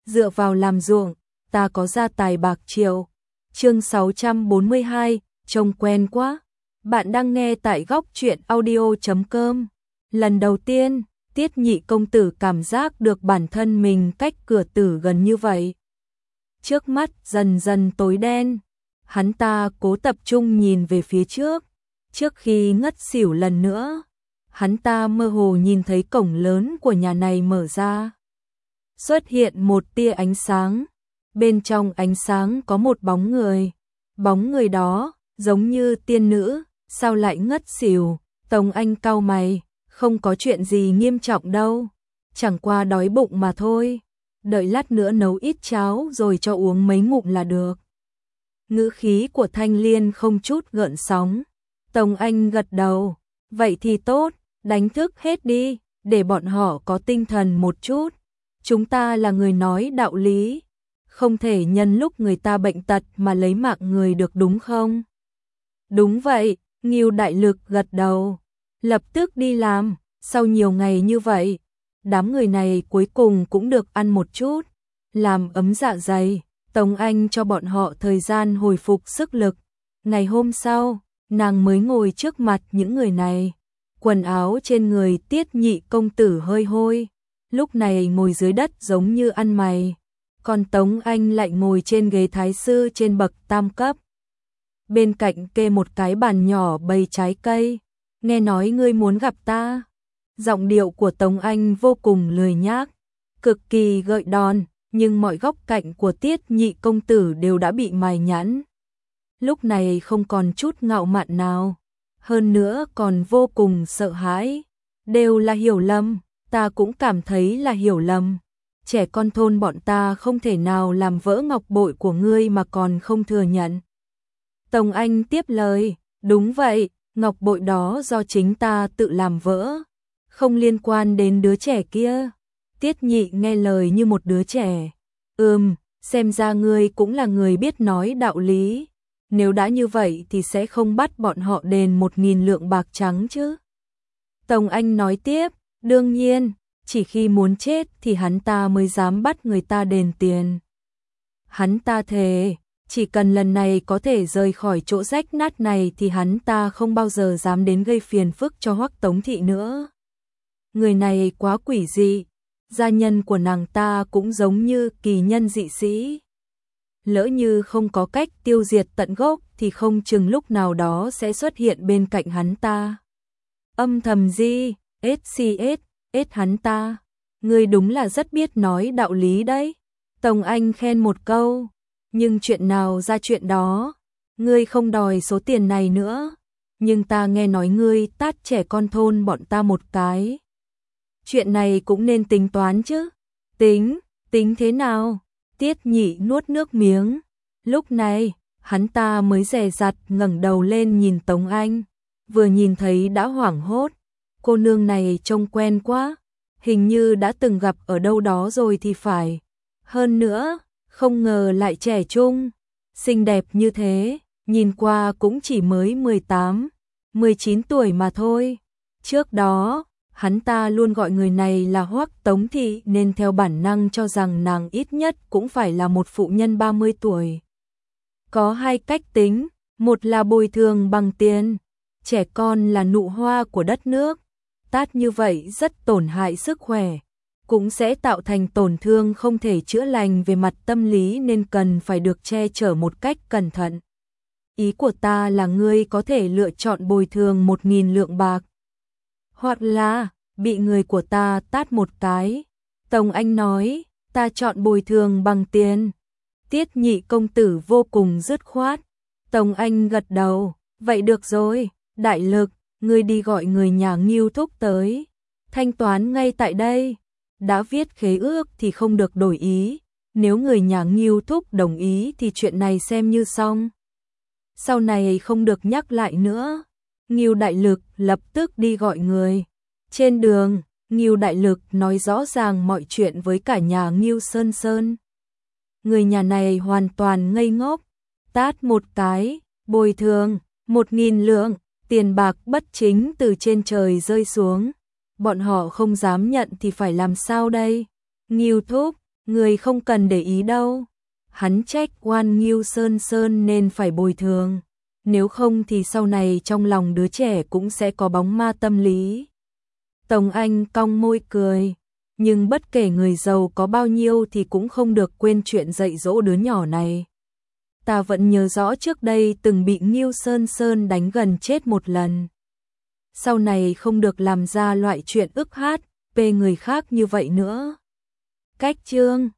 dựa vào làm ruộng, ta có gia tài bạc triệu. Chương 642, trông quen quá. Bạn đang nghe tại góc truyện audio.com. Lần đầu tiên, Tiết Nhị công tử cảm giác được bản thân mình cách cửa tử gần như vậy. Trước mắt dần dần tối đen, hắn ta cố tập trung nhìn về phía trước. Trước khi ngất xỉu lần nữa, hắn ta mơ hồ nhìn thấy cổng lớn của nhà này mở ra. Xuất hiện một tia ánh sáng, bên trong ánh sáng có một bóng người. Bóng người đó giống như tiên nữ, sao lại ngất xỉu? Tống Anh cau mày, không có chuyện gì nghiêm trọng đâu, chẳng qua đói bụng mà thôi, đợi lát nữa nấu ít cháo rồi cho uống mấy ngụm là được. Ngữ khí của Thanh Liên không chút gợn sóng. Tống Anh gật đầu, vậy thì tốt, đánh thức hết đi, để bọn họ có tinh thần một chút. Chúng ta là người nói đạo lý, không thể nhân lúc người ta bệnh tật mà lấy mạng người được đúng không? Đúng vậy, Ngưu Đại Lực gật đầu, lập tức đi làm. Sau nhiều ngày như vậy, đám người này cuối cùng cũng được ăn một chút, làm ấm dạ dày. Tống Anh cho bọn họ thời gian hồi phục sức lực. Ngày hôm sau, nàng mới ngồi trước mặt những người này. Quần áo trên người Tiết Nhị công tử hơi hôi, lúc này ngồi dưới đất giống như ăn mày. Còn Tống Anh lại ngồi trên ghế thái sư trên bậc tam cấp. Bên cạnh kê một cái bàn nhỏ bày trái cây. Nghe nói ngươi muốn gặp ta. Giọng điệu của Tống Anh vô cùng lười nhác, cực kỳ gợi đòn, nhưng mọi góc cạnh của Tiết Nhị công tử đều đã bị mài nhẵn. Lúc này không còn chút ngạo mạn nào, hơn nữa còn vô cùng sợ hãi. Đều là hiểu lầm, ta cũng cảm thấy là hiểu lầm. Trẻ con thôn bọn ta không thể nào làm vỡ ngọc bội của ngươi mà còn không thừa nhận. Tống Anh tiếp lời, đúng vậy, ngọc bội đó do chính ta tự làm vỡ, không liên quan đến đứa trẻ kia. Tiết Nhị nghe lời như một đứa trẻ. Xem ra ngươi cũng là người biết nói đạo lý. Nếu đã như vậy thì sẽ không bắt bọn họ đền 1.000 lượng bạc trắng chứ. Tống Anh nói tiếp, đương nhiên, chỉ khi muốn chết thì hắn ta mới dám bắt người ta đền tiền. Hắn ta thề, chỉ cần lần này có thể rời khỏi chỗ rách nát này thì hắn ta không bao giờ dám đến gây phiền phức cho Hoắc Tống thị nữa. Người này quá quỷ dị, gia nhân của nàng ta cũng giống như kỳ nhân dị sĩ. Lỡ như không có cách tiêu diệt tận gốc thì không chừng lúc nào đó sẽ xuất hiện bên cạnh hắn ta. Âm thầm gì, hắn ta, ngươi đúng là rất biết nói đạo lý đấy. Tống Anh khen một câu, nhưng chuyện nào ra chuyện đó, ngươi không đòi số tiền này nữa, nhưng ta nghe nói ngươi tát trẻ con thôn bọn ta một cái. Chuyện này cũng nên tính toán chứ. Tính thế nào? Tiết Nhị nuốt nước miếng. Lúc này, hắn ta mới dè dặt ngẩng đầu lên nhìn Tống Anh. Vừa nhìn thấy đã hoảng hốt. Cô nương này trông quen quá. Hình như đã từng gặp ở đâu đó rồi thì phải. Hơn nữa, không ngờ lại trẻ trung, xinh đẹp như thế. Nhìn qua cũng chỉ mới 18, 19 tuổi mà thôi. Trước đó, hắn ta luôn gọi người này là Hoắc Tống thị nên theo bản năng cho rằng nàng ít nhất cũng phải là một phụ nhân 30 tuổi. Có hai cách tính, một là bồi thường bằng tiền, trẻ con là nụ hoa của đất nước, tát như vậy rất tổn hại sức khỏe, cũng sẽ tạo thành tổn thương không thể chữa lành về mặt tâm lý nên cần phải được che chở một cách cẩn thận. Ý của ta là ngươi có thể lựa chọn bồi thường 1.000 lượng bạc. Hoặc là, bị người của ta tát một cái. Tống Anh nói, ta chọn bồi thường bằng tiền. Tiết Nhị công tử vô cùng dứt khoát. Tống Anh gật đầu, vậy được rồi, Đại Lực, ngươi đi gọi người nhà Ngưu thúc tới. Thanh toán ngay tại đây. Đã viết khế ước thì không được đổi ý. Nếu người nhà Ngưu thúc đồng ý thì chuyện này xem như xong. Sau này không được nhắc lại nữa. Ngưu Đại Lực lập tức đi gọi người. Trên đường, Ngưu Đại Lực nói rõ ràng mọi chuyện với cả nhà Ngưu Sơn Sơn. Người nhà này hoàn toàn ngây ngốc, tát một cái, bồi thường, 1.000 lượng, tiền bạc bất chính từ trên trời rơi xuống. Bọn họ không dám nhận thì phải làm sao đây? Ngưu thúc, Người không cần để ý đâu. Hắn trách Oan Nghiêu Sơn Sơn nên phải bồi thường. Nếu không thì sau này trong lòng đứa trẻ cũng sẽ có bóng ma tâm lý. Tống Anh cong môi cười. Nhưng bất kể người giàu có bao nhiêu thì cũng không được quên chuyện dạy dỗ đứa nhỏ này. Ta vẫn nhớ rõ trước đây từng bị Nghiêu Sơn Sơn đánh gần chết một lần. Sau này không được làm ra loại chuyện ức hát, bê người khác như vậy nữa. Cách chương